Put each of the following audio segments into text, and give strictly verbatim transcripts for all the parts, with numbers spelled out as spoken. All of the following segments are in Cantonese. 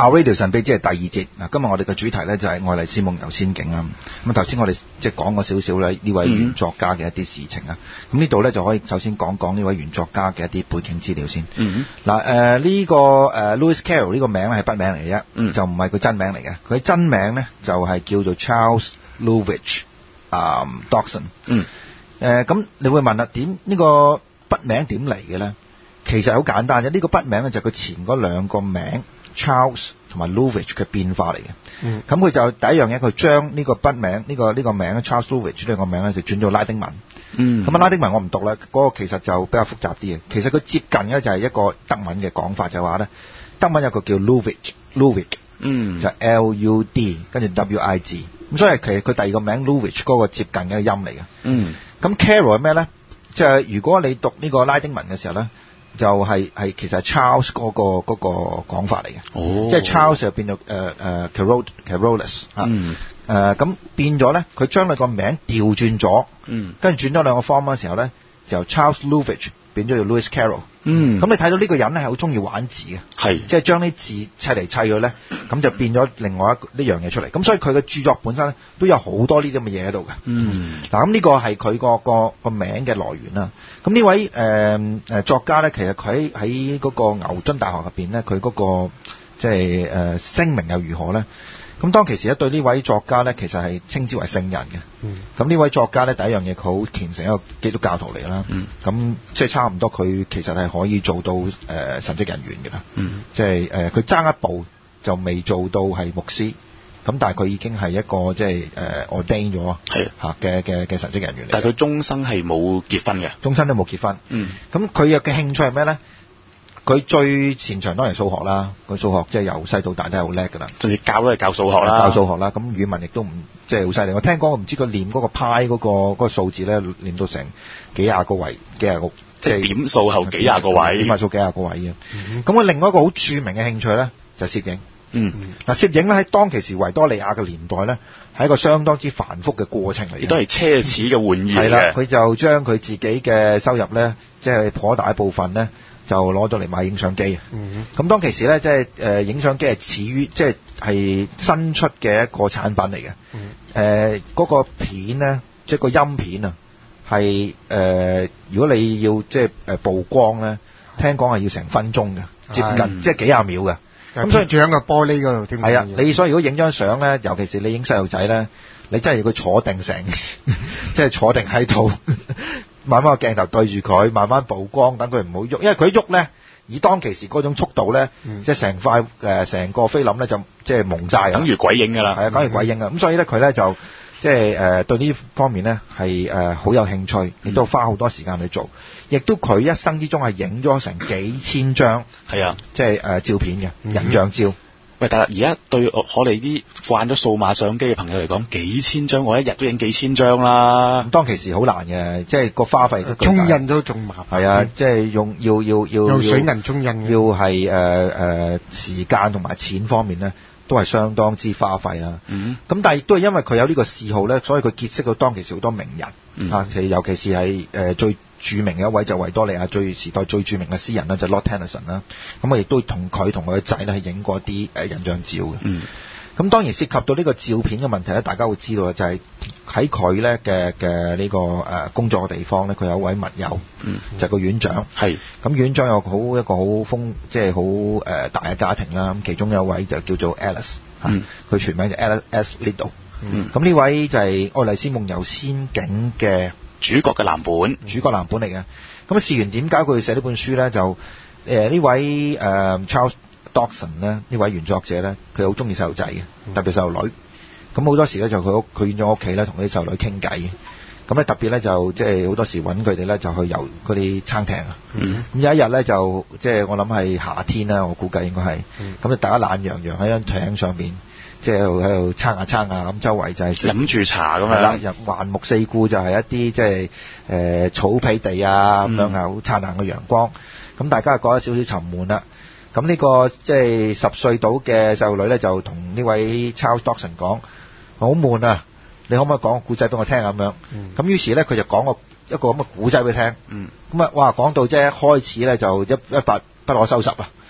Our Radio 神秘之夜第二節嗱，今日我哋嘅主題咧就係愛麗絲夢遊仙境啦。咁頭先我哋即係講過少少咧呢位原作家嘅一啲事情啊。咁呢度咧就可以首先講講呢位原作家嘅一啲背景資料先。 嗯嗱誒呢個誒、呃、Lewis Carroll 呢個名咧係筆名嚟嘅啫， 嗯就唔係佢真名嚟嘅。佢真名咧就係、是、叫做 Charles Lutwidge 啊 Dodgson。 嗯。 誒咁、呃、你會問啦，點呢個筆名點嚟嘅咧？其實好簡單嘅，呢、這個筆名咧就係佢前嗰兩個名 Charles 同埋 Lutwidge 嘅變化嚟嘅。嗯。咁佢就第一樣嘢，佢將呢個筆名呢、這個呢、這個名 Charles Lutwidge 呢個名咧就轉做拉丁文。嗯。咁啊拉丁文我唔讀啦，嗰、那個其實就比較複雜啲嘅。其實佢接近嘅就係一個德文嘅講法，就係話咧德文有個叫 Ludwig，Ludwig， 嗯，就係 L U D 跟住 W I G。咁所以其實佢第二個名 Lutwidge 嗰個接近嘅音嚟嘅。嗯。咁 Carroll 係咩咧？即係如果你讀呢個拉丁文嘅時候咧，就係、是、係其實係 Charles 嗰、那個嗰、那個講法嚟嘅。哦。即係 Charles 就變到誒誒 Carol Carolus 啊。嗯。誒咁、呃、變咗咧，佢將你個名調轉咗。嗯。跟住轉咗兩個 form 嘅時候咧，就由 Charles Lutwidge 變咗做 Lewis Carroll。嗯。咁你睇到呢個人咧係好中意玩字嘅。係。即係將啲字砌嚟砌去咧，咁就變咗另外一呢樣嘢出嚟。咁所以佢嘅著作本身咧都有好多呢啲咁嘅嘢喺度嘅。嗯。嗱咁呢個係佢個個個名嘅來源啦。咁呢位誒誒、呃、作家咧，其實佢喺喺嗰個牛津大學入邊咧，佢嗰、那個即係誒聲名又如何咧？咁當其時咧，對呢位作家咧，其實係稱之為聖人嘅。嗯。咁呢位作家咧，第一樣嘢佢好虔誠一個基督教徒嚟啦。嗯。咁即係差唔多，佢其實係可以做到誒、呃、神職人員嘅啦。嗯。即係誒，佢、呃、爭一步就未做到係牧師，咁但係佢已經係一個即係誒 ordain 咗係嚇嘅嘅嘅神職人員嚟。 但係佢終生係冇結婚嘅， 終生都冇結婚。嗯。咁佢嘅興趣係咩咧？佢最擅長當然數學啦，佢數學即係由細到大都係好叻㗎啦。甚至教都係教數學啦，教數學啦。咁語文亦都唔即係好犀利。我聽講我唔知佢練嗰個派嗰個嗰個數字咧，練到成幾廿個位，幾廿個即係點數後幾廿個位， 點埋數幾廿個位嘅。咁佢、嗯、另外一個好著名嘅興趣咧，就係攝影。嗯。嗱，攝影咧喺當其時維多利亞嘅年代咧，係一個相當之繁複嘅過程嚟嘅，亦都係奢侈嘅玩意嚟嘅。係啦， 佢就將佢自己嘅收入咧，即係頗大一部分咧，就攞咗嚟買影相機。咁、嗯、當其時咧，即係誒影相機係始於即係係新出嘅一個產品嚟嘅。誒、嗯、嗰、呃那個片咧，即係個音片啊，係誒、呃、如果你要即係誒曝光咧，聽講係要成分鐘嘅，接近、嗯、即係幾廿秒嘅。咁所以住喺個玻璃嗰度添。係啊，你所以如果影張相咧，尤其是你影細路仔咧，你真係要佢坐定成，即係坐定喺度。慢慢個鏡頭對住佢，慢慢曝光，等佢唔好喐，因為佢喐咧，以當其時嗰種速度咧、嗯，即係成塊誒成個菲林咧就即係蒙晒， 等於鬼影㗎啦， 係啊，等於鬼影啊！咁、嗯、所以咧佢咧就即係誒、呃、對呢方面咧係誒好有興趣，亦都花好多時間去做，亦都佢一生之中係影咗成幾千張，係啊，即係誒、呃、照片嘅、嗯、人像照。 喂，但係而家對我哋啲慣咗數碼相機嘅朋友嚟講，幾千張我一日都影幾千張啦。咁當其時好難嘅，即係個花費都沖印都仲麻煩。 係啊，即係用要要要用水銀沖印， 要係誒誒時間同埋錢方面咧，都係相當之花費啦。咁、嗯、但係亦都係因為佢有呢個嗜好咧，所以佢結識到當其時好多名人、嗯、啊，其實尤其是係誒、呃、最著名嘅一位就維多利亞最時代最著名嘅詩人啦，就 Lord Tennyson 啦。咁我亦都同佢同佢個仔咧係影過啲誒人像照嘅。嗯。咁當然涉及到呢個照片嘅問題咧，大家會知道嘅就係喺佢咧嘅嘅呢個誒工作嘅地方咧，佢有一位密友，嗯、就係、個院長。係。咁院長有好一個好豐，即係好誒大嘅家庭啦。咁其中有一位就叫做 Alice，佢、嗯、全名就 Alice S. Liddell。嗯。咁呢位就係《愛麗絲夢遊仙境》嘅主角嘅藍本， 主角藍本嚟嘅。咁事緣點解佢寫呢本書咧？就誒呢、呃、位誒、呃、Charles Dodgson 咧，呢位原作者咧，佢好中意細路仔嘅，特別細路女。咁好多時咧就佢屋佢遠咗屋企咧，同啲細路女傾偈。咁咧特別咧就即係好多時揾佢哋咧就去遊嗰啲餐廳啊。咁、嗯、有一日咧就即係我諗係夏天啦，我估計應該係。咁、嗯、就大家懶洋洋喺張艇上邊。即係喺度喺度撐下撐下咁，周圍就係飲住茶咁樣， 入環目四顧就係一啲即係誒草皮地啊咁樣啊，好燦爛嘅陽光。咁大家覺得少少沉悶啦。咁呢、呢個即係十歲到嘅細路女咧，就同呢位 Charles Dodgson 講：好悶啊！你可唔可以講個故仔俾我聽咁樣？咁、嗯、於是咧，佢就講個一個咁嘅故仔俾佢聽。咁、嗯、啊，哇！講到即係一開始咧，就一一發不可收拾啊！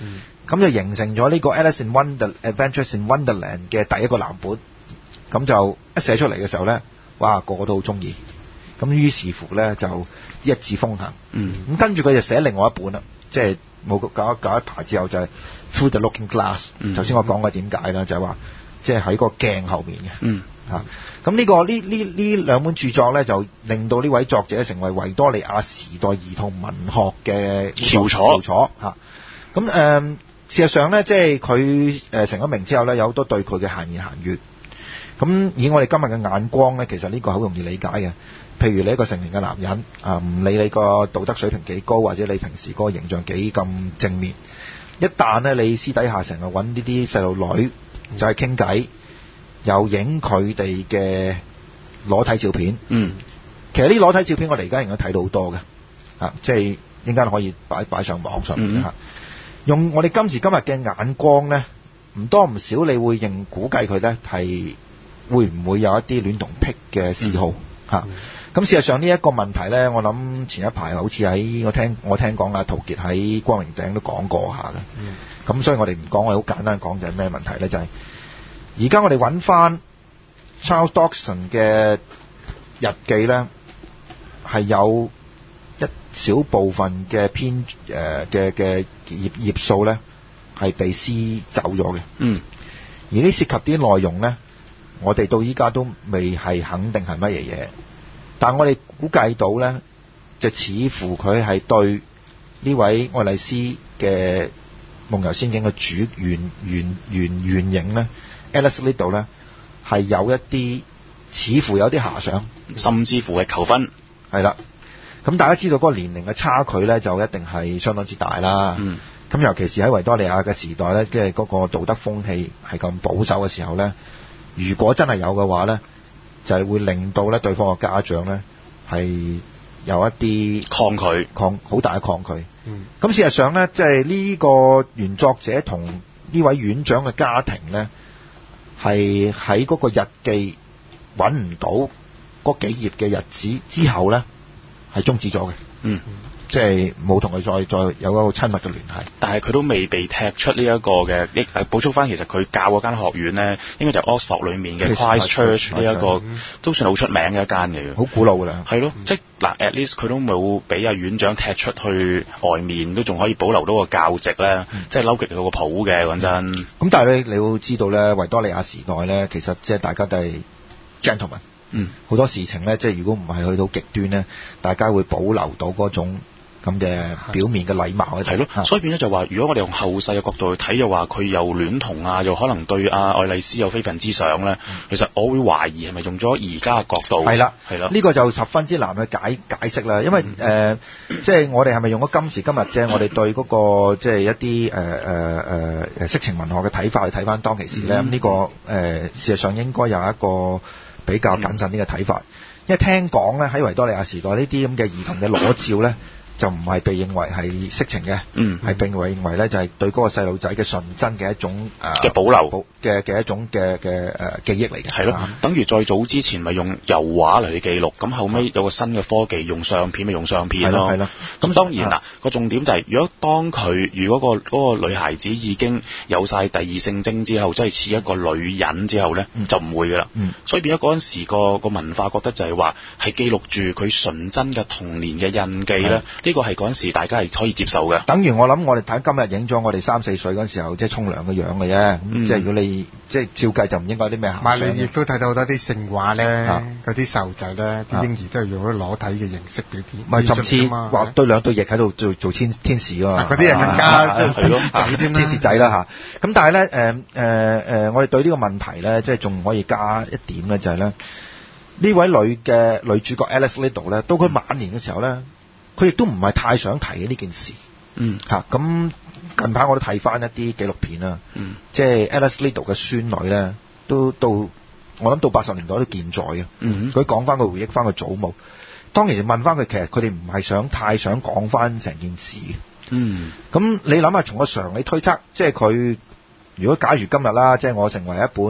咁就形成咗呢個 Alice in Wonder Adventures in Wonderland 嘅第一個藍本。咁就一寫出嚟嘅時候咧，哇，個個都好中意。咁於是乎咧就一紙風行。 嗯。 咁跟住佢就寫另外一本啦，即係冇搞搞一排之後就係 Through the Looking Glass。頭先我講過點解啦，就係話即係喺個鏡後面嘅。 嗯。 嚇、啊，咁呢、呢個呢呢呢兩本著作咧，就令到呢位作者成為維多利亞時代兒童文學嘅翹楚。 翹楚嚇。咁誒、呃，事實上咧，即係佢誒成咗名之後咧，有好多對佢嘅閒言閒語。咁以我哋今日嘅眼光咧，其實呢個好容易理解嘅。譬如你一個成年嘅男人啊，唔理你個道德水平幾高，或者你平時個形象幾咁正面，一旦咧你私底下成日揾呢啲細路女就係傾偈，又影佢哋嘅裸體照片。 嗯， 其實呢裸體照片我哋而家應該睇到好多嘅，啊，即係應該可以擺擺上網上面嚇、嗯。用我哋今時今日嘅眼光咧，唔多唔少，你會認估計佢咧係會唔會有一啲戀童癖嘅嗜好嚇？咁、嗯嗯、事實上呢一個問題咧，我諗前一排好似喺我聽我聽講阿陶傑喺光明頂都講過下嘅。咁、嗯、所以我哋唔講，我哋好簡單講就係咩問題咧？就係而家我哋揾翻 Charles Dodgson 嘅日記咧，係有一小部分嘅篇誒嘅嘅頁頁數咧係被撕走咗嘅。嗯，而呢涉及啲內容咧，我哋到依家都未係肯定係乜嘢嘢，但我哋估計到咧，就似乎佢係對呢位愛麗絲嘅夢遊仙境嘅主原原原原影咧 Alice 呢度咧係有一啲似乎有啲遐想， 甚至乎係求婚。 係啦，咁大家知道嗰個年齡嘅差距咧，就一定係相當之大啦。嗯，咁尤其是喺維多利亞嘅時代咧，即係嗰個道德風氣係咁保守嘅時候咧，如果真係有嘅話咧，就係會令到咧對方嘅家長咧係有一啲抗拒， 抗好大嘅抗拒。嗯，咁事實上咧，即係呢個原作者同呢位院長嘅家庭咧，係喺嗰個日記揾唔到嗰幾頁嘅日子之後咧，係終止咗嘅。嗯，即係冇同佢再再有一個親密嘅聯繫。 但係佢都未被踢出呢一個嘅，亦誒補充翻，其實佢教嗰間學院咧，應該就係 Oxford 裏面嘅 Christ Church 呢一個，都算好出名嘅一間嚟嘅。 好古老㗎啦。係咯，嗯、即係嗱 at least 佢都冇俾阿院長踢出去外面，都仲可以保留到個教籍咧，嗯、即係撈極佢個譜嘅講真。咁、 嗯、但係咧，你要知道咧，維多利亞時代咧，其實即係大家都係 gentleman。嗯，好多事情咧，即係如果唔係去到極端咧，大家會保留到嗰種咁嘅表面嘅禮貌喺度。係咯， 所以變咗就話，如果我哋用後世嘅角度去睇，又話佢又戀童啊，又可能對阿愛麗絲有非分之想咧、嗯。其實我會懷疑係咪用咗而家嘅角度？係啦，係啦，呢、這個就十分之難去解解釋啦。因為誒、嗯呃，即係我哋係咪用咗今時今日嘅我哋對嗰、那個即係一啲誒誒誒色情文學嘅睇法去睇翻當其時咧？咁、嗯、呢、這個誒、呃、事實上應該有一個比較謹慎啲嘅睇法，因為聽講咧喺維多利亞時代呢啲咁嘅兒童嘅裸照咧，就唔係被認為係色情嘅，嗯，係被認為咧就係對嗰個細路仔嘅純真嘅一種誒嘅、呃、保留嘅嘅一種嘅嘅誒記憶嚟嘅。係咯， 等於再早之前咪用油畫嚟去記錄，咁後尾有個新嘅科技用相片咪用相片咯。係咯，咁當然嗱個重點就係、是，如果當佢如果、嗰個嗰、嗰個女孩子已經有晒第二性徵之後，即係似一個女人之後咧、嗯，就唔會噶啦。嗯，所以變咗嗰陣時個個文化覺得就係話係記錄住佢純真嘅童年嘅印記咧。呢、這個係嗰陣時大家係可以接受嘅。 等於我諗，我哋睇今日影咗我哋三四歲嗰陣時候，即係沖涼嘅樣嘅啫。咁、嗯、即係如果你即係照計就唔應該有啲咩。 唔係，你亦都睇到好多啲聖畫咧，嗰啲細路仔咧，啲嬰兒都係用咗裸體嘅形式表現。 唔係，甚至話對兩對翼喺度做做天天使啊嘛。 嗰啲人更加係咯， 天使仔啦嚇。咁但係咧誒誒誒，我哋對呢個問題咧，即係仲可以加一點咧，就係咧呢位女嘅女主角 Alice 呢度咧，到佢晚年嘅時候咧。佢亦都唔係太想提嘅呢件事，嗯嚇咁、啊、近排我都睇翻一啲紀錄片啦，嗯，即係 Alice Liddell 嘅孫女咧，都到我諗到八十年代都健在嘅，嗯，佢講翻佢回憶翻佢祖母，當然問翻佢，其實佢哋唔係想太想講翻成件事，嗯，咁你諗下從個常理推測，即係佢如果假如今日啦，即係我成為一本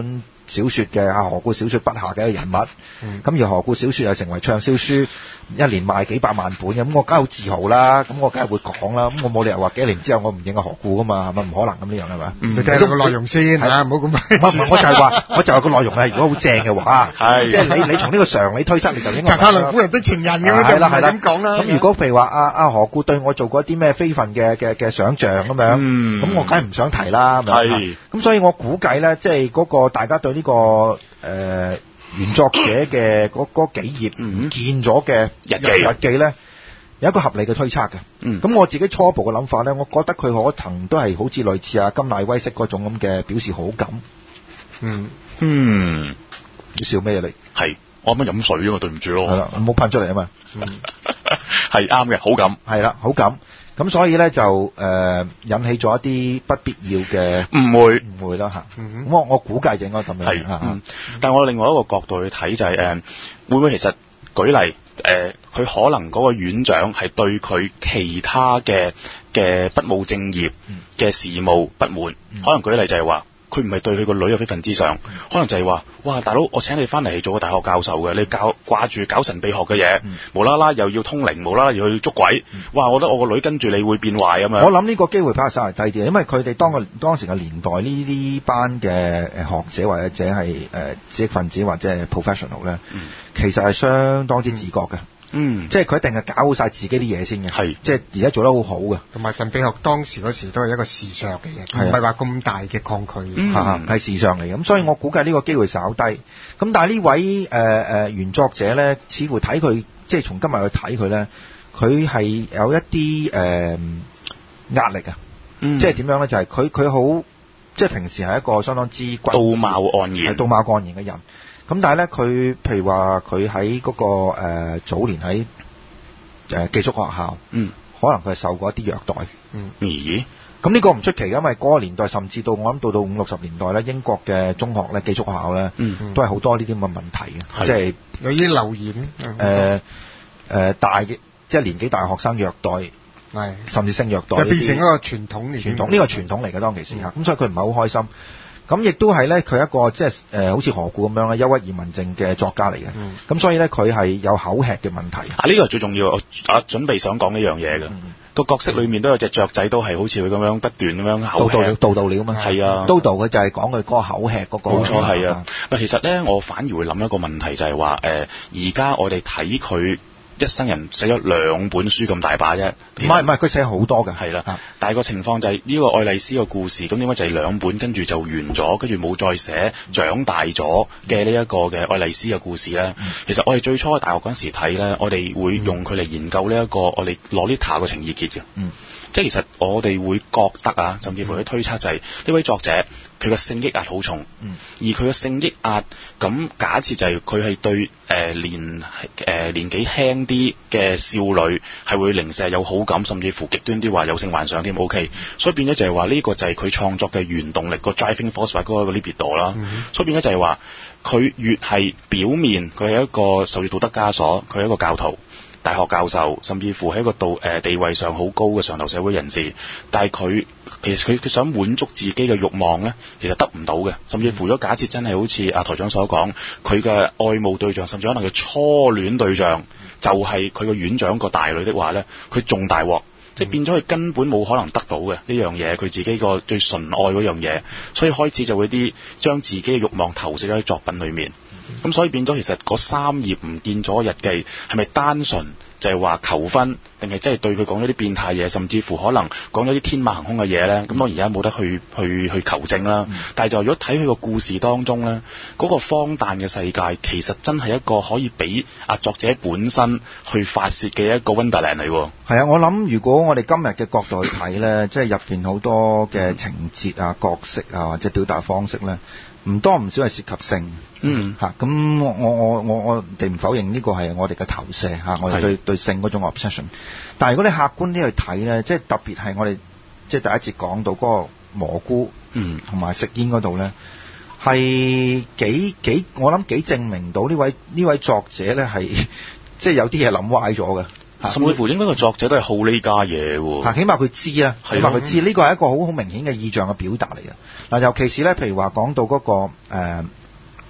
小説嘅啊何故小説筆下嘅一個人物，咁、嗯、而何故小説又成為暢銷書，一年賣幾百萬本嘅，咁我梗係好自豪啦，咁我梗係會講啦，咁我冇理由話幾年之後我唔認個何故噶嘛，係咪唔可能咁呢樣係咪？ 你睇下個內容先係唔好咁。 我我就係話，我就係個內容係如果好正嘅話，係即係你你從呢個常理推測，你就應該。 查克倫夫人的情人咁樣就唔係咁講啦。 咁如果譬如話阿阿何故對我做過一啲咩非分嘅嘅嘅想像咁樣，咁、嗯、我梗係唔想提啦。係。咁所以我估計咧，即係嗰個大家對呢、這個誒、呃、原作者嘅嗰嗰幾頁唔見咗嘅日記日記咧，有一個合理嘅推測嘅。嗯。咁我自己初步嘅諗法咧，我覺得佢可能都係好似類似阿甘乃威式嗰種咁嘅表示好感。嗯。嗯。你笑咩啊你？係。我啱啱飲水啊嘛，對唔住咯。係啦，我冇噴出嚟啊嘛。係啱嘅，好感。係啦，好感。咁所以咧就誒、呃、引起咗一啲不必要嘅誤會，誤會啦嚇。咁、嗯、我我估計就應該咁樣。係、嗯， 但係我另外一個角度去睇就係、是、誒、呃，會唔會其實舉例誒，佢、呃、可能嗰個院長係對佢其他嘅嘅不務正業嘅事務不滿、嗯，可能舉例就係話。佢唔係對佢個女有非分之想，可能就係話，哇，大佬，我請你翻嚟做個大學教授嘅，你教掛住搞神秘學嘅嘢、嗯，無啦啦又要通靈，無啦啦又要捉鬼，嗯、哇！我覺得我個女跟住你會變壞咁樣。 我諗呢個機會比較稍為低啲，因為佢哋當個當時嘅年代呢啲班嘅誒學者或者係誒知識分子或者係 professional 咧、嗯，其實係相當之自覺嘅。嗯，即係佢一定係搞好晒自己啲嘢先嘅，係，即係而家做得好好嘅。同埋神秘學當時嗰時都係一個時尚嘅嘢，唔係話咁大嘅抗拒，係、嗯、時尚嚟嘅。咁所以我估計呢個機會稍低。咁但係呢位誒誒、呃、原作者咧，似乎睇佢即係從今日去睇佢咧，佢係有一啲誒、呃、壓力啊、嗯，即係點樣咧？就係佢佢好即係平時係一個相當之道貌岸然、道貌岸然嘅人。咁但係咧，佢譬如話佢喺嗰個誒、呃、早年喺誒寄宿學校，嗯，可能佢係受過一啲虐待，嗯，咦？咁呢個唔出奇，因為嗰個年代甚至到我諗到到五六十年代咧，英國嘅中學咧寄宿學校咧，嗯，都係好多呢啲咁嘅問題嘅，即係有啲流言，誒、 呃、誒、呃、大嘅即係年紀大學生虐待，係甚至性虐待，就變成一個傳統嚟，傳統呢個傳統嚟嘅當其時嚇，咁、嗯、所以佢唔係好開心。咁亦都係咧，佢一個即係誒，好似何故咁樣咧，憂鬱疑民症嘅作家嚟嘅。咁、嗯、所以咧，佢係有口吃嘅問題。 啊，呢、這個係最重要。我啊準備想講呢樣嘢嘅。個、嗯、角色裏面都有隻雀仔，都係好似佢咁樣不斷咁樣口吃。 道道了嘛。係啊。道道佢就係講佢嗰個口吃嗰、那個。 冇錯，係啊。嗱，其實咧，我反而會諗一個問題，就係話誒，而家我哋睇佢。一生人寫咗兩本書咁大把啫， 唔係唔係，佢寫好多嘅， 係啦、啊。但係個情況就係、是、呢、這個愛麗絲嘅故事，咁點解就係兩本跟住就完咗，跟住冇再寫長大咗嘅呢一個嘅愛麗絲嘅故事咧、嗯？其實我哋最初喺大學嗰陣時睇咧，我哋會用佢嚟研究呢、這、一個我哋洛麗塔嘅情意結嘅。嗯，即係其實我哋會覺得啊，甚至乎啲推測就係、是、呢、嗯、位作者佢嘅性抑壓好重，嗯，而佢嘅性抑壓咁假設就係佢係對誒、呃、年誒、呃、年紀輕啲嘅少女係會零舍有好感，甚至乎極端啲話有性幻想添 ，OK，、嗯、所以變咗就係話呢個就係佢創作嘅原動力、個 driving force 或者嗰個 libido 啦、嗯，所以變咗就係話佢越係表面佢係一個受住道德枷鎖，佢係一個教徒、大學教授，甚至乎係一個道誒、呃、地位上好高嘅上流社會人士，但係佢其實佢佢想滿足自己嘅慾望咧，其實得唔到嘅，甚至乎咗假設真係好似阿台長所講，佢嘅愛慕對象，甚至可能佢初戀對象就係佢個院長個大女的話咧，佢仲大鑊，即係變咗佢根本冇可能得到嘅呢樣嘢，佢自己個最純愛嗰樣嘢，所以開始就會啲將自己嘅慾望投射喺作品裏面，咁所以變咗其實嗰三頁唔見咗日記，係咪單純就係話求婚，定係真係對佢講咗啲變態嘢，甚至乎可能講咗啲天馬行空嘅嘢咧？咁當然而家冇得去去去求證啦。嗯、但係就如果睇佢個故事當中咧，嗰、嗰個荒誕嘅世界，其實真係一個可以俾啊作者本身去發泄嘅一個 Wonderland 嚟。 係啊，我諗如果我哋今日嘅角度去睇咧，即係入邊好多嘅情節啊、角色啊或者表達方式咧，唔多唔少係涉及性。嗯，嚇、啊，咁我我我我哋唔否認呢個係我哋嘅投射嚇、啊，我哋對對性嗰種 obsession。但係如果你客觀啲去睇咧，即係特別係我哋即係第一節講到嗰個蘑菇，嗯，同埋食煙嗰度咧，係幾幾我諗幾證明到呢位呢位作者咧係即係有啲嘢諗歪咗嘅。 甚至乎應該個作者都係好呢家嘢喎， 起碼佢知啊，起碼佢知呢個係一個好好明顯嘅意象嘅表達嚟嘅。嗱，尤其是咧，譬如話講到嗰、那個誒、呃、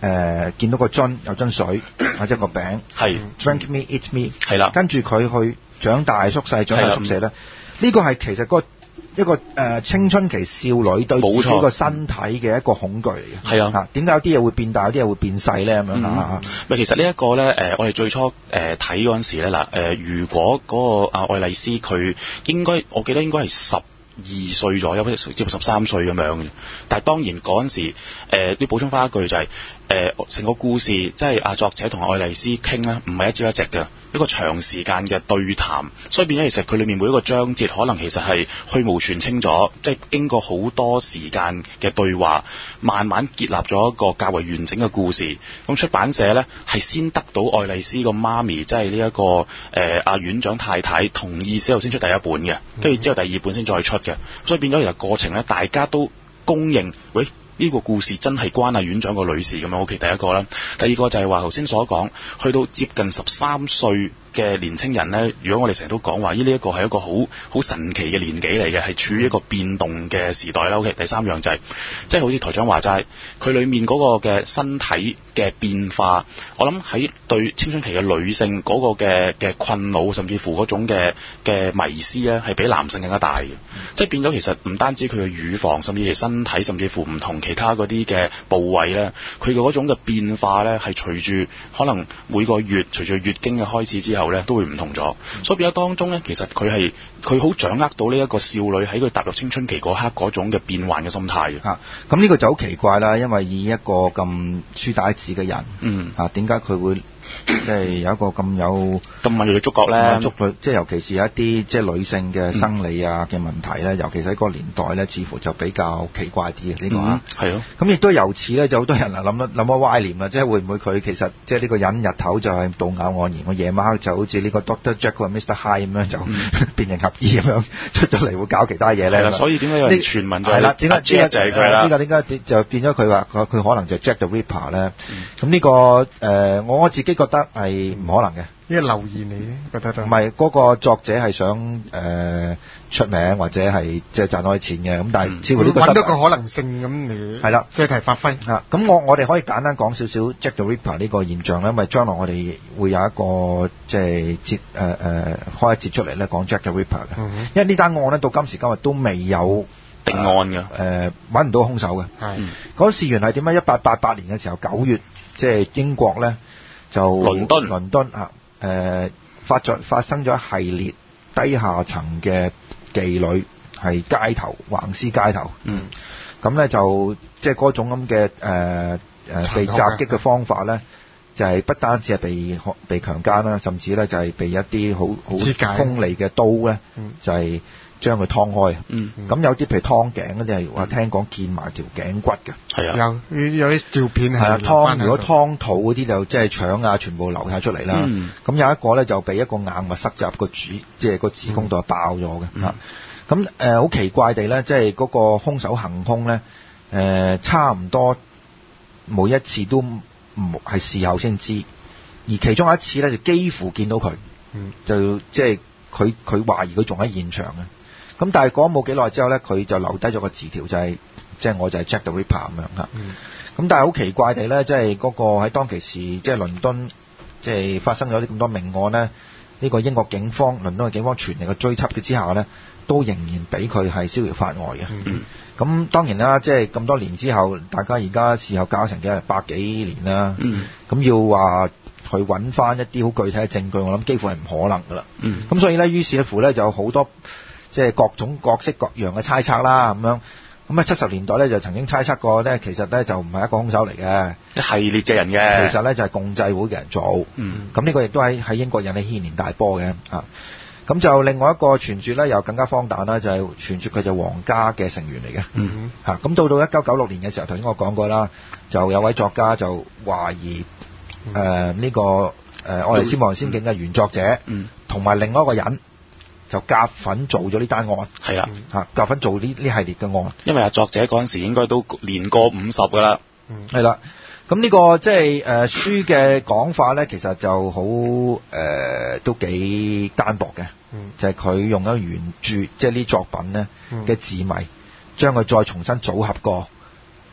誒見到個樽有樽水或者個餅， 係 drink me eat me， 係啦， 跟住佢去長大縮細長大縮細咧，呢個係其實個一個誒、呃、青春期少女對自己個身體嘅一個恐懼嚟嘅。係啊，點解有啲嘢會變大，有啲嘢會變細咧咁樣嚇？ 咪、嗯、其實呢一個咧誒，我哋最初誒睇嗰陣時咧嗱誒，如果嗰個阿愛麗絲佢應該，我記得應該係十二歲左右，或者接近十三歲咁樣嘅。但係當然嗰陣時誒，要、呃、補充翻一句就係誒成個故事，即係阿作者同愛麗絲傾咧，唔係一朝一夕嘅。一個長時間嘅對談，所以變咗其實佢裏面每一個章節可能其實係去蕪存菁咗，即係經過好多時間嘅對話，慢慢結立咗一個較為完整嘅故事。咁出版社呢係先得到愛麗絲個媽咪，即係呢一個誒阿院長太太同意之後先出第一本嘅，跟住之後第二本先再出嘅。所以變咗其實過程呢，大家都公認，喂。呢、這個故事真係關阿院長個女士咁樣 OK， 第一個啦。第二個就係話頭先所講，去到接近十三歲嘅年青人呢，如果我哋成日都講話，呢呢一個係一個好好神奇嘅年紀嚟嘅，係處於一個變動嘅時代啦。OK， 第三樣就係、是，即係好似台長話齋，佢裡面嗰個嘅身體嘅變化，我諗喺對青春期嘅女性嗰個嘅嘅困擾，甚至乎嗰種嘅嘅迷思咧，係比男性更加大嘅。嗯、即係變咗其實唔單止佢嘅乳房，甚至係身體，甚至乎唔同其他嗰啲嘅部位咧，佢嘅嗰種嘅變化咧，係隨住可能每個月隨住月經嘅開始之後咧，都會唔同咗。嗯、所以變咗當中咧，其實佢係佢好掌握到呢一個少女喺佢踏入青春期嗰刻嗰種嘅變幻嘅心態嘅。嚇、啊，咁呢個就好奇怪啦，因為以一個咁書呆子嘅人，嗯，嚇點解佢會？即係有一個咁有咁敏銳嘅觸覺咧，觸佢即係尤其是有一啲即係女性嘅生理啊嘅問題咧，嗯、尤其是喺嗰個年代咧，似乎就比較奇怪啲嘅呢個啊，係咯。咁亦都由此咧，就好多人啊諗諗咗歪念啦，即係會唔會佢其實即係呢個人日頭就係道貌岸然，我夜晚黑就好似呢個 Doctor Jekyll and Mister Hyde 咁樣就、嗯、變形合意咁樣出咗嚟會搞其他嘢咧。係啦，所以點解有人傳聞就係啦，點解即係就係佢啦？呢個點解就變咗佢話佢佢可能就係 Jack the Ripper 咧？咁、嗯、呢、這個誒、呃，我自己覺得係唔可能嘅，呢個留言嚟嘅，覺得都唔係嗰個作者係想誒、呃、出名或者係即係賺多啲錢嘅，咁但係似乎呢個揾到個可能性咁嚟係啦，借題發揮嚇。咁我我哋可以簡單講少少 Jack the Ripper 呢個現象咧，因為將來我哋會有一個即係節誒誒開一節出嚟咧講 Jack the Ripper 嘅、嗯，因為呢單案咧到今時今日都未有定案嘅，誒揾唔到兇手嘅。係嗰事源係點咧？一八八八年嘅時候九月，即係英國咧。就倫敦，倫敦啊，誒、呃、發咗發生咗一系列低下層嘅妓女係街頭橫屍街頭，嗯，咁咧就即係嗰種咁嘅誒誒被襲擊嘅方法咧，就係、是、不單止係被被強姦啦，甚至咧就係被一啲好好鋒利嘅刀咧，就係、是。將佢劏開，咁、嗯嗯、有啲譬如劏頸嗰啲係話聽講見埋條頸骨嘅，係啊，有有啲照片係啊，劏如果劏肚嗰啲就即係腸啊，全部流晒出嚟啦。咁、嗯、有一個咧就被一個硬物塞入個主，即係個子宮度爆咗嘅嚇。咁誒好奇怪地咧，即係嗰個兇手行兇咧，誒、呃、差唔多每一次都唔係事後先知，而其中一次咧就幾乎見到佢、嗯，就即係佢佢懷疑佢仲喺現場嘅。咁但係講冇幾耐之後咧，佢就留低咗個字條，就係即係我就係 Jack the Ripper 咁樣嚇。咁、嗯、但係好奇怪地咧，即係嗰個喺當其時，即係倫敦，即係發生咗啲咁多命案咧，呢、呢個英國警方、倫敦嘅警方全力嘅追緝嘅之下咧，都仍然俾佢係逍遙法外嘅。咁、嗯、當然啦，即係咁多年之後，大家而家事後搞成幾百幾年啦。咁、嗯、要話去揾翻一啲好具體嘅證據，我諗幾乎係唔可能噶啦。咁、嗯、所以咧，於是乎咧就好多。即係各種各式各樣嘅猜測啦，咁樣咁喺七十年代咧就曾經猜測過咧，其實咧就唔係一個兇手嚟嘅，一系列嘅人嘅，其實咧就係共濟會嘅人做。嗯，咁呢個亦都喺喺英國引起軒然大波嘅啊。咁就另外一個傳說咧，又更加荒誕啦，就係、是、傳說佢就皇家嘅成員嚟嘅。嗯，嚇咁到到一九九六年嘅時候，頭先我講過啦，就有位作家就懷疑誒呢、嗯呃這個誒愛麗絲夢遊仙境嘅原作者，嗯，同埋另外一個人。就夾粉做咗呢單案，係啦嚇，夾粉做呢呢系列嘅案，因為啊作者嗰陣時應該都年過五十噶啦，係啦。咁呢個即係誒書嘅講法咧，其實就好誒、呃、都幾單薄嘅、嗯，就係、是、佢用咗原著即係呢作品咧嘅字謎，將佢再重新組合過，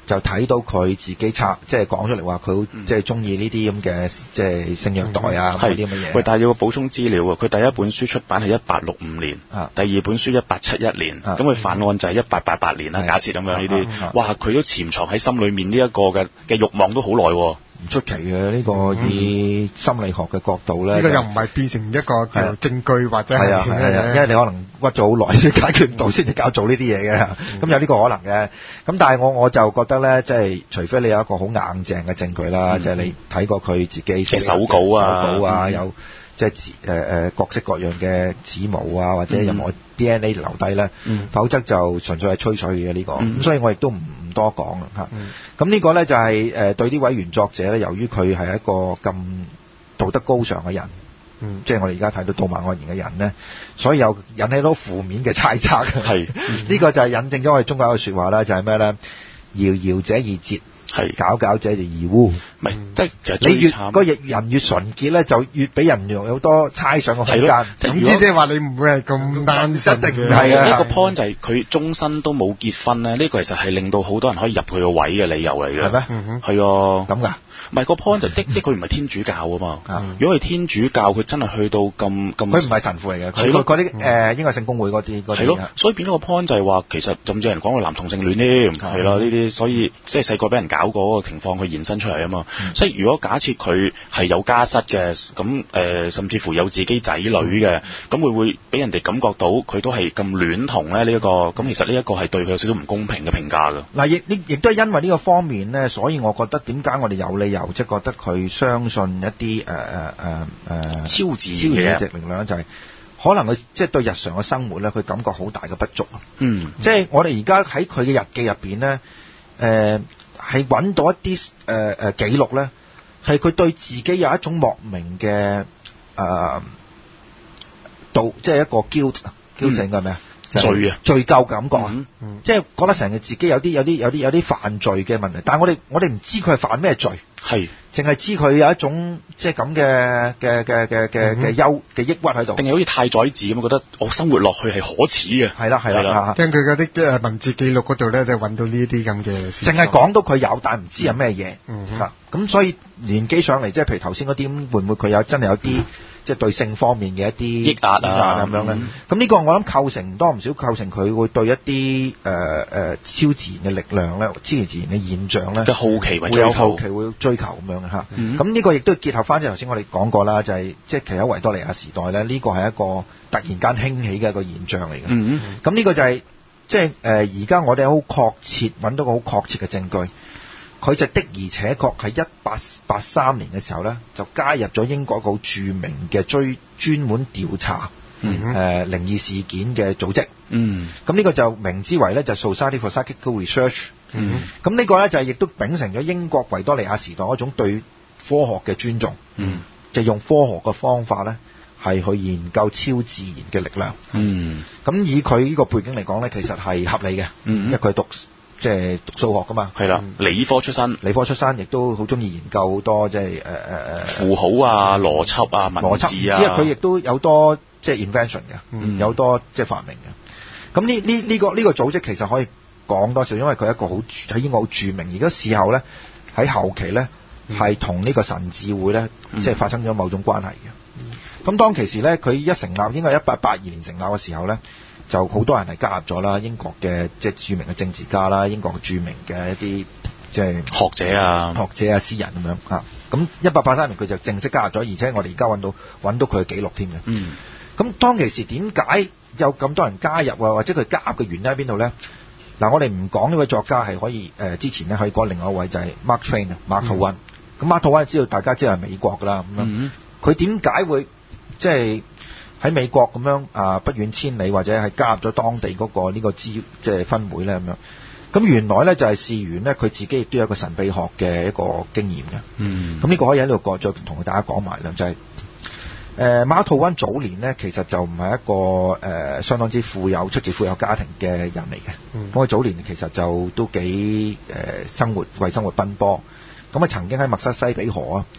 就睇到佢自己拆，即係講出嚟話佢即係中意呢啲咁嘅即係性虐待啊嗰啲咁嘅嘢。 喂，但係要補充資料喎，佢第一本書出版係一八六五年， 啊、 第二本書一八七一年，咁、啊、佢犯案就係一八八八年啦。假設咁樣呢啲，哇！佢都潛藏喺心裏面呢一個嘅嘅慾望都好耐喎。 唔出奇嘅呢、呢個以心理學嘅角度咧， 呢、嗯呢個又唔係變成一個叫證據或者係係啊係啊，因為你可能屈咗好耐先解決唔到，先至搞做呢啲嘢嘅。咁、嗯、有呢個可能嘅。咁但係我我就覺得咧，即係除非你有一個好硬淨嘅證據啦，即、嗯、係、就是、你睇過佢自己嘅手稿啊， 手稿啊、嗯、有即係誒誒各式各樣嘅指模啊，或者任何 D N A 留低咧、嗯，否則就純粹係吹水嘅呢、這個。咁、嗯、所以我亦都唔唔多講啦嚇。咁、嗯、呢個咧就係、是、誒對呢位原作者咧，由於佢係一個咁道德高尚嘅人，嗯、即係我哋而家睇到道貌岸然嘅人咧，所以有引起到負面嘅猜測。係呢、嗯、個就係引證咗我哋中國嘅説話啦，就係咩咧？謠謠者易折。係搞搞者就易污，唔係即係其實你越個人越純潔咧，就越俾人有好多猜想嘅空間。 總之即係話你唔會係咁單純嘅。 係啊，呢個 point 就係佢終身都冇結婚咧，呢、呢個其實係令到好多人可以入佢個位嘅理由嚟嘅。係咩？嗯係啊，咁㗎。唔係個 point 就的的佢唔係天主教啊嘛。嗯、如果係天主教，佢真係去到咁咁。佢唔係神父嚟嘅，佢嗰啲誒應該係聖公會嗰啲嗰啲。係咯， 所以變咗個 point 就係話，其實甚至有人講佢男同性戀添，係啦呢啲，所以即係細個俾人搞嗰個情況，佢延伸出嚟啊嘛。嗯、所以如果假設佢係有家室嘅，咁誒、呃、甚至乎有自己仔女嘅，咁、嗯、會唔會俾人哋感覺到佢都係咁戀童咧？呢、這、一個咁其實呢一個係對佢有少少唔公平嘅評價㗎。嗱，亦亦亦都係因為呢個方面咧，所以我覺得點解我哋有理由即係覺得佢相信一啲誒誒誒誒超自然嘅力量，就係、是、可能佢即係對日常嘅生活咧，佢感覺好大嘅不足啊。嗯，即係我哋而家喺佢嘅日記入邊咧，誒係揾到一啲誒誒記錄咧，係佢對自己有一種莫名嘅誒道，即係一個 guilt，guilt 應該係咩啊？罪啊，罪疚感覺啊、嗯嗯，即係覺得成日自己有啲有啲有啲有啲犯罪嘅問題，但係我哋我哋唔知佢係犯咩罪，係淨係知佢有一種即係咁嘅嘅嘅嘅嘅嘅憂嘅抑鬱喺度，定係好似太宰治咁覺得我生活落去係可恥嘅，係啦係啦， 聽佢嗰啲誒文字記錄嗰度咧，就揾到呢啲咁嘅， 淨係講到佢有，但係唔知係咩嘢，啊咁所以連機上嚟，即係譬如頭先嗰啲，會唔會佢有真係有啲？嗯即係對性方面嘅一啲抑壓啊咁樣咧，咁、嗯、呢個我諗構成多唔少構成佢會對一啲誒誒超自然嘅力量咧、超自然嘅現象咧嘅好奇或者會有好奇會追求咁樣嘅嚇。咁、嗯、呢個亦都結合翻即係頭先我哋講過啦，就係、是、即係其實喺維多利亞時代咧，呢、這個係一個突然間興起嘅一個現象嚟嘅。咁、嗯、呢、嗯、個就係、是、即係誒而家我哋好確切揾到個好確切嘅證據。佢就的而且確喺一八八三年嘅時候咧，就加入咗英國一個好著名嘅追專門調查誒、嗯呃、靈異事件嘅組織。嗯，咁呢個就名之為咧就 Society for Psychical Research。嗯，咁呢個咧就係亦都秉承咗英國維多利亞時代嗰種對科學嘅尊重。嗯，就用科學嘅方法咧係去研究超自然嘅力量。嗯，咁以佢呢個背景嚟講咧，其實係合理嘅。嗯，因為佢讀。即係讀數學噶嘛，係啦、嗯，理科出身，理科出身，亦都好中意研究好多即係誒誒誒符號啊、邏輯啊、文字啊。只係佢亦都有多即係 invention 嘅、嗯，有多即係發明嘅。咁呢呢呢個呢、呢個組織其實可以講多少，因為佢係一個好喺英國好著名。而家事後咧喺後期咧係同呢個神智會咧、嗯、即係發生咗某種關係嘅。咁、嗯、當其時咧佢一成立，應該係一八八二年成立嘅時候咧。就好多人係加入咗啦，英國嘅即係著名嘅政治家啦，英國著名嘅一啲即係學者啊、學者啊、詩人咁樣嚇。咁一八八三年佢就正式加入咗，而且我哋而家揾到揾到佢嘅記錄添嘅。嗯。咁當其時點解有咁多人加入啊？或者佢加入嘅原因喺邊度咧？嗱，我哋唔講呢位作家係可以誒、呃，之前咧可以講另外一位就係 Mark Twain 啊，Mark Twain。咁 Mark Twain 知道大家知道係美國㗎啦，咁樣佢點解會即係？喺美國咁樣啊，不遠千里或者係加入咗當地嗰個呢個資即係分會咧咁樣。咁原來咧就係事緣咧，佢自己亦都有一個神秘學嘅一個經驗嘅。嗯。咁呢個可以喺呢度再同大家講埋啦，就係誒馬圖溫早年咧，其實就唔係一個誒、呃、相當之富有、出自富有家庭嘅人嚟嘅。嗯。咁佢早年其實就都幾誒、呃、生活為生活奔波。咁啊曾經喺密西西比河啊，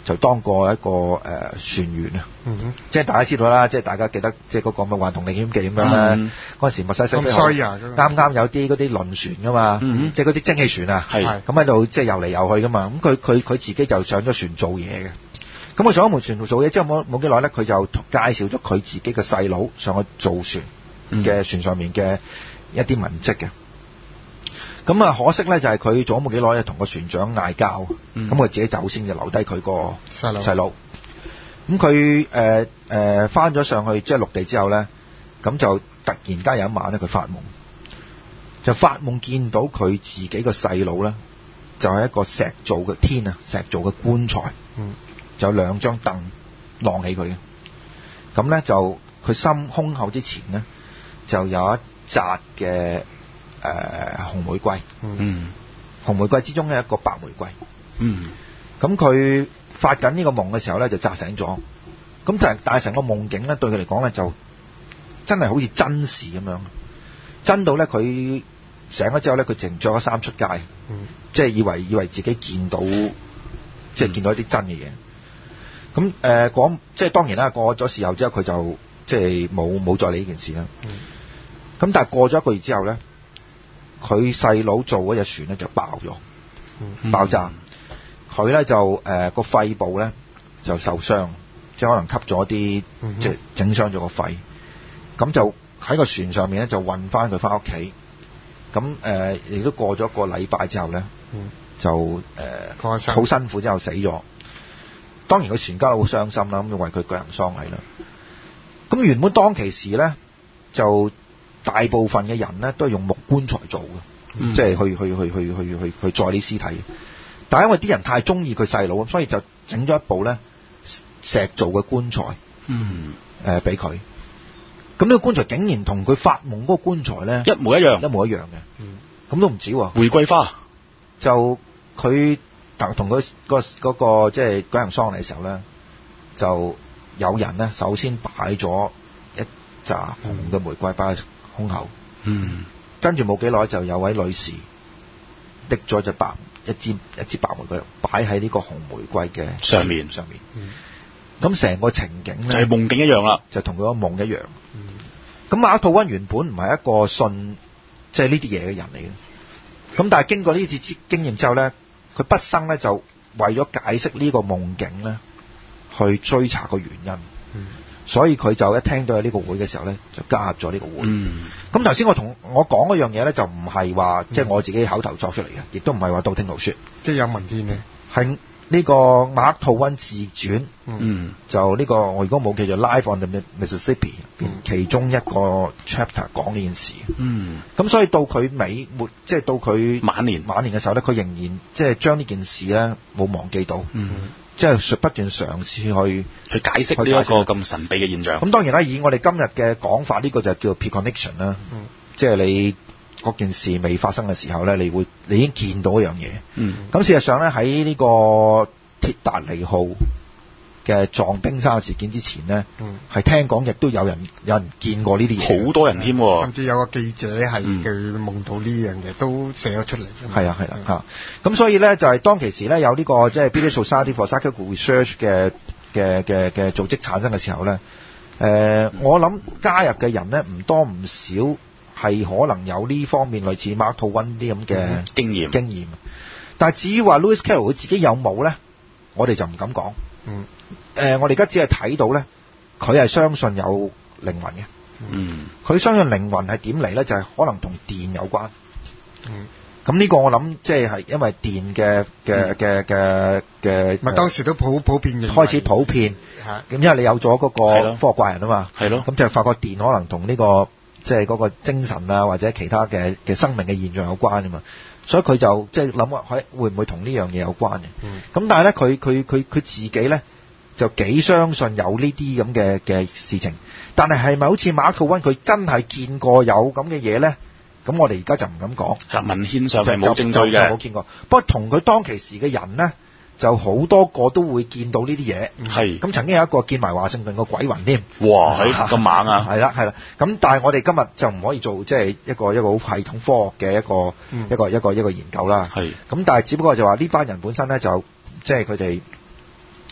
就當過一個誒、呃、船員啊，嗯、即係大家知道啦，即係大家記得即係嗰個咩幻童歷險記咁樣咧，嗰陣、嗯、時墨西西比河啱啱有啲嗰啲輪船噶嘛，嗯、即係嗰啲蒸汽船啊，咁喺度即係遊嚟遊去噶嘛，咁佢佢佢自己就上咗船做嘢嘅，咁佢上咗門船度做嘢之後冇冇幾耐咧，佢就介紹咗佢自己嘅細佬上去做船嘅、嗯、船上面嘅一啲文職嘅。咁啊，可惜咧就係佢做咗冇幾耐，就同個船長嗌交，咁佢、嗯、自己走先，就留低佢個細佬。細佬，咁佢誒誒翻咗上去即係陸地之後咧，咁就突然間有一晚咧，佢發夢，就發夢見到佢自己個細佬咧，就係、是、一個石造嘅天啊，石造嘅棺材，嗯、就有兩張凳晾起佢嘅。咁咧就佢心胸口之前咧，就有一紮嘅。誒、呃、紅玫瑰，嗯，紅玫瑰之中咧一個白玫瑰，嗯，咁佢發緊呢個夢嘅時候咧就扎醒咗，咁但係但係成個夢境咧對佢嚟講咧就真係好似真事咁樣，真到咧佢醒咗之後咧佢淨着咗衫出街，嗯，即係以為以為自己見到，即係見到一啲真嘅嘢，咁誒講即係當然啦，過咗時候之後佢就即係冇冇再理呢件事啦，嗯，咁但係過咗一個月之後咧。佢細佬做嗰隻船咧就爆咗，嗯、爆炸。佢咧就誒個、呃、肺部咧就受傷，即係可能吸咗啲，嗯、哼即係整傷咗個肺。咁就喺個船上面咧就運翻佢翻屋企。咁誒亦都過咗一個禮拜之後咧，嗯、就誒好、呃、辛苦之後死咗。當然個船家好傷心啦，咁就為佢舉行喪禮啦。咁原本當其時咧就。大部分嘅人咧都係用木棺材做嘅，嗯、即係去去去去去去去載啲屍體。但係因為啲人太中意佢細佬，所以就整咗一部咧石造嘅棺材，嗯，誒俾佢。咁呢個棺材竟然同佢發夢嗰個棺材咧一模一樣， 一模一樣嘅。嗯，咁都唔止喎。 玫瑰花就佢同佢個嗰個即係舉行喪禮嘅時候咧，就有人咧首先擺咗一紮紅嘅玫瑰擺喺胸口，嗯，跟住冇幾耐就有位女士滴咗隻白一支一支白玫瑰擺喺呢個紅玫瑰嘅上面上面，咁成、嗯、個情景咧就係夢境一樣啦， 就同佢個夢一樣。咁、嗯、馬克吐溫原本唔係一個信即係呢啲嘢嘅人嚟嘅，咁但係經過呢次經驗之後咧，佢畢生咧就為咗解釋呢個夢境咧，去追查個原因。嗯，所以佢就一聽到有呢個會嘅時候咧，就加入咗呢個會。嗯，咁頭先我同我講嗰樣嘢咧，就唔係話即係我自己口頭作出嚟嘅，亦都唔係話道聽途說， 即係有文獻嘅， 係呢個馬克吐溫自傳。 嗯， 就呢個我如果冇記錯 Life on the Mississippi，嗯，其中一個 chapter 講呢件事。嗯，咁所以到佢尾末，即係到佢晚年晚年嘅時候咧，佢仍然即係將呢件事咧冇忘記到。嗯。即係不斷嘗試去去解釋呢一個咁神秘嘅現象。 咁當然啦，以我哋今日嘅講法，呢、呢個就叫做 precognition 啦。嗯、即係你嗰件事未發生嘅時候咧，你會你已經見到一樣嘢。嗯。咁事實上咧，喺呢個鐵達尼號嘅撞冰山事件之前咧，係、嗯、聽講亦都有人有人見過呢啲嘢， 好多人添， 甚至有個記者係佢夢到呢樣嘢都寫咗出嚟。 係啊係啦嚇，咁所以咧就係、是、當其時咧有呢、這個即係 British Society for Psychical Research 嘅嘅嘅嘅組織產生嘅時候咧，誒、呃、我諗加入嘅人咧唔多唔少係可能有呢方面類似馬克吐溫啲咁嘅經驗經驗，但係至於話 Lewis Carroll 佢自己有冇咧，我哋就唔敢講。嗯。誒、呃，我哋而家只係睇到咧，佢係相信有靈魂嘅。嗯，佢相信靈魂係點嚟咧？就係、是、可能同電有關。嗯，咁呢個我諗即係係因為電嘅嘅嘅嘅嘅， 咪當時都普普遍嘅， 開始普遍。嚇，咁因為你有咗嗰個科學怪人啊嘛。係咯。咁就發覺電可能同呢、這個即係嗰個精神啊，或者其他嘅嘅生命嘅現象有關啊嘛。所以佢就即係諗話，會會唔會同呢樣嘢有關嘅？嗯。咁但係咧，佢佢佢佢自己咧。就幾相信有呢啲咁嘅嘅事情，但係係咪好似馬克吐溫佢真係見過有咁嘅嘢咧？咁我哋而家就唔敢講。 文獻上係冇證據嘅， 冇見過。不過同佢當其時嘅人咧，就好多個都會見到呢啲嘢。係。咁曾經有一個見埋華盛頓個鬼魂添。 哇！咁猛啊！ 係啦係啦。咁但係我哋今日就唔可以做即係一個一個好系統科學嘅一個、嗯、一個一個一個研究啦。係。咁但係只不過就話呢班人本身咧就即係佢哋。誒、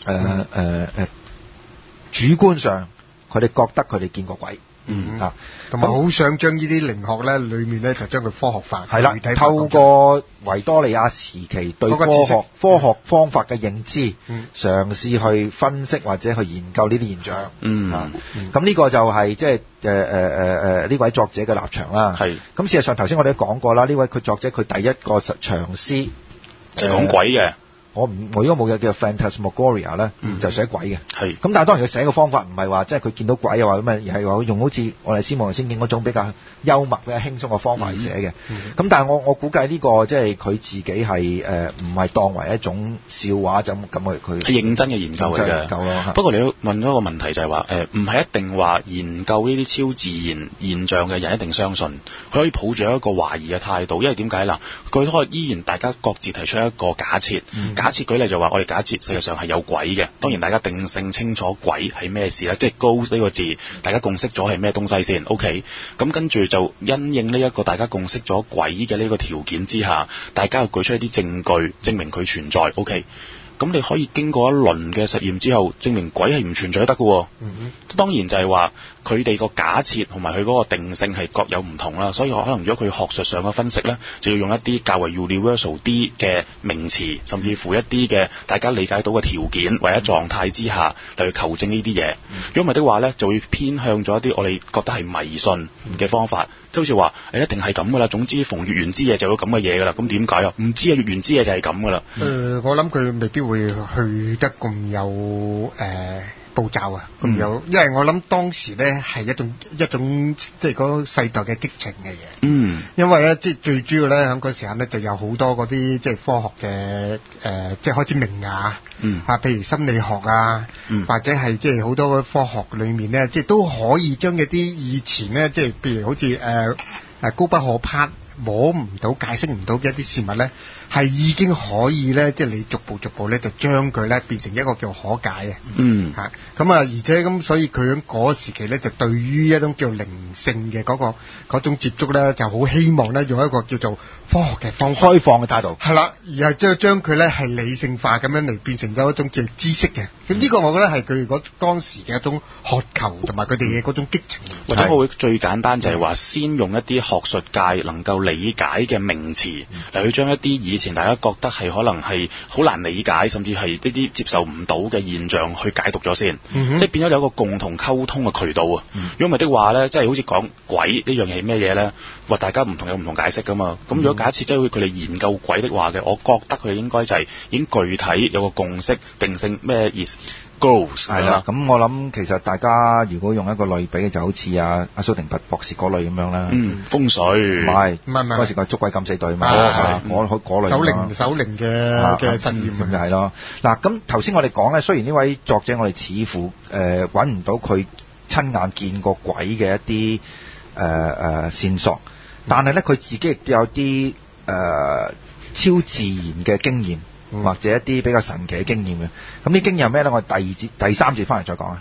誒誒誒主觀上佢哋覺得佢哋見過鬼。 嗯啊，同埋好想將呢啲靈學咧，裏面咧就將佢科學化。 係啦，透過維多利亞時期對科學、科學方法嘅認知，嗯、嘗試去分析或者去研究呢啲現象。 嗯啊，咁呢、嗯、個就係即係誒誒誒誒呢位作者嘅立場啦。係。咁事實上頭先我哋都講過啦，呢位佢作者佢第一個長詩係講鬼嘅。 我唔，我如果冇嘅叫 Phantasmagoria 咧， 嗯、 就寫鬼嘅。 係。 咁但係當然佢寫嘅方法唔係話即係佢見到鬼又話咁啊，而係話用好似我哋斯望先見嗰種比較幽默、比較輕鬆嘅方法嚟寫嘅。咁、嗯嗯、但係我我估計呢、這個即係佢自己係誒唔係當為一種笑話就咁去佢。係認真嘅研究嚟嘅。研究咯。不過你問咗一個問題就係話誒，唔、呃、係一定話研究呢啲超自然現象嘅人一定相信，佢可以抱住一個懷疑嘅態度，因為點解嗱？佢可以依然大家各自提出一個假設，嗯、假設舉例就話我哋。假設世界上係有鬼嘅，當然大家定性清楚鬼係咩事咧，即係 ghost 呢個字，大家共識咗係咩東西先 ？OK，咁跟住就因應呢一個大家共識咗鬼嘅呢個條件之下，大家又舉出一啲證據證明佢存在 ，OK。咁你可以經過一輪嘅實驗之後，證明鬼係唔存在得嘅。嗯哼，當然就係話佢哋個假設同埋佢嗰個定性係各有唔同啦。所以可能如果佢學術上嘅分析呢，就要用一啲較為 universal 啲嘅名詞，甚至乎一啲嘅大家理解到嘅條件或者狀態之下嚟去求證呢啲嘢。如果唔係的話呢，就會偏向咗一啲我哋覺得係迷信嘅方法，即係好似話誒一定係咁噶啦。總之逢月圓之夜就有咁嘅嘢噶啦。咁點解啊？唔知啊，月圓之夜就係咁噶啦。誒、 呃，我諗佢未必會去得咁有誒、呃、步驟啊，咁有，因為我諗當時咧係一種一種即係嗰個世代嘅激情嘅嘢。嗯，因為咧即係最主要咧喺嗰時間咧就有好多嗰啲即係科學嘅誒、呃，即係開始萌芽。嗯，啊，譬如心理學啊，嗯、或者係即係好多科學裏面咧，即係都可以將一啲以前咧，即係譬如好似誒誒高不可攀、摸唔到、解釋唔到嘅一啲事物咧，係已經可以咧，即係你逐步逐步咧就將佢咧變成一個叫可解嘅。嗯，嚇咁啊，而且咁，所以佢喺嗰時期咧就對於一種叫靈性嘅嗰、嗰個嗰種接觸咧，就好希望咧用一個叫做科學嘅方法、 開放嘅態度。 係啦，而係將將佢咧係理性化咁樣嚟變成咗一種叫知識嘅。咁呢個我覺得係佢嗰當時嘅一種渴求同埋佢哋嘅嗰種激情。 或者我會最簡單就係話，先用一啲學術界能夠理解嘅名詞嚟去將一啲以前大家覺得係可能係好難理解，甚至係呢啲接受唔到嘅現象去解讀咗先，嗯、即係變咗有一個共同溝通嘅渠道啊！如果唔係的話咧，即係好似講鬼呢樣嘢係咩嘢咧？話大家唔同有唔同解釋噶嘛。咁、嗯、如果假設即係佢哋研究鬼的話嘅，我覺得佢應該就係已經具體有個共識定性咩意思。Goals 係啦，咁我諗其實大家如果用一個類比嘅，就好似阿阿蘇廷拔博士嗰類咁樣啦。 嗯，風水唔係唔係唔係嗰時個捉鬼敢死隊嘛，啊、我我嗰類。 守靈守靈嘅嘅實驗咁就係咯。嗱，咁頭先我哋講咧，雖然呢位作者我哋似乎誒揾唔到佢親眼見過鬼嘅一啲誒誒線索，但係咧佢自己亦都有啲誒、呃、超自然嘅經驗。或者一啲比較神奇嘅經驗嘅，咁呢經驗係咩咧？我哋第二節、第三節翻嚟再講啊。